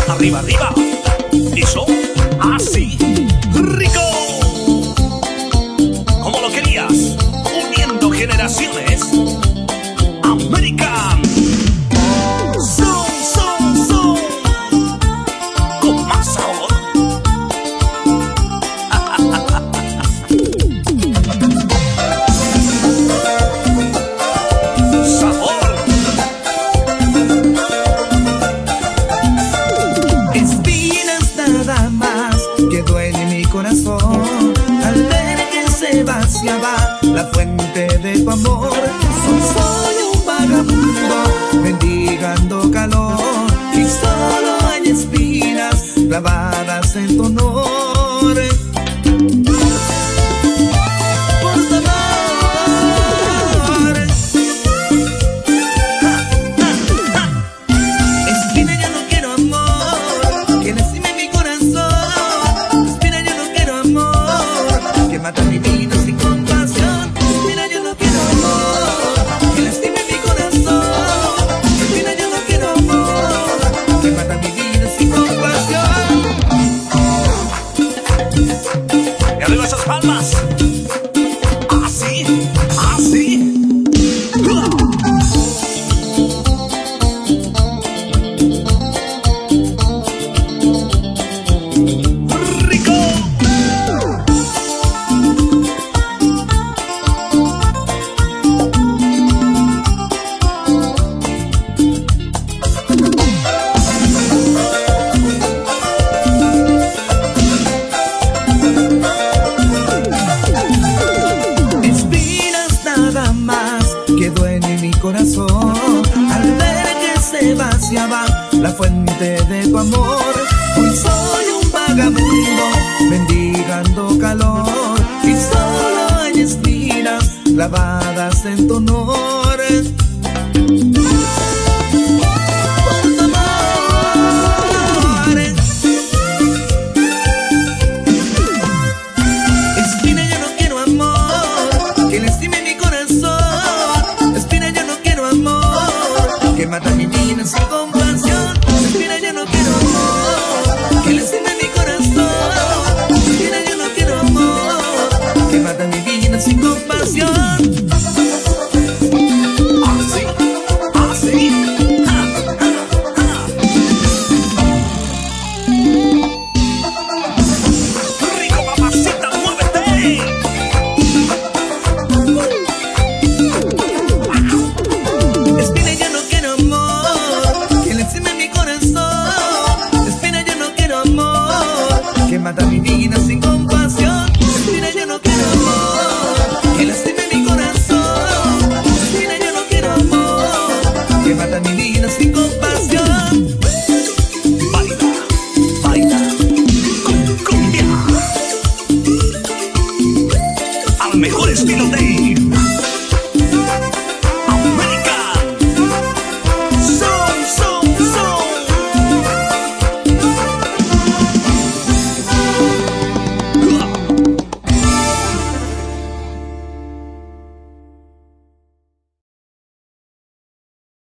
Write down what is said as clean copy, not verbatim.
Arriba, arriba. Eso, así, rico. Como lo querías, uniendo generaciones. American. Son. Con más sabor. Sabor. Espinas nada más quedó en mi corazón al ver que se vaciaba la fuente de tu amor. Soy un vagabundo mendigando calor y solo hay espinas clavadas en tu honor. Por tu amor. Espina, yo no quiero amor que lastime mi corazón. Espina, yo no quiero amor que mata mi vida sin compasión. Espina, yo no quiero amor que lastime mi corazón. Espina, yo no quiero amor que mata mi vida sin compasión. Y arriba esas palmas. Así, así. Rico. Espinas nada más quedó en mi corazón al ver que se vaciaba la fuente de tu amor. Hoy soy un vagabundo mendigando calor y solo hay espinas clavadas en tu honor. Por tu amor. Espina, yo no quiero amor que lastime mi corazón. Espina, yo no quiero amor que mata mi vida sin compasión. Espina, yo no quiero amor que lastime mi corazón. Espina, yo no quiero amor que mata mi vida sin compasión. Así, así. Rico, mamacita, muévete. Espina, yo no quiero amor que lastime mi corazón. Espina, yo no quiero amor que mata mi vida sin compasión. Espina, yo no quiero amor que lastime mi corazón. Espina, yo no quiero amor que mata mi vida sin compasión. Baila, baila. Cumbia. Al mejor estilo de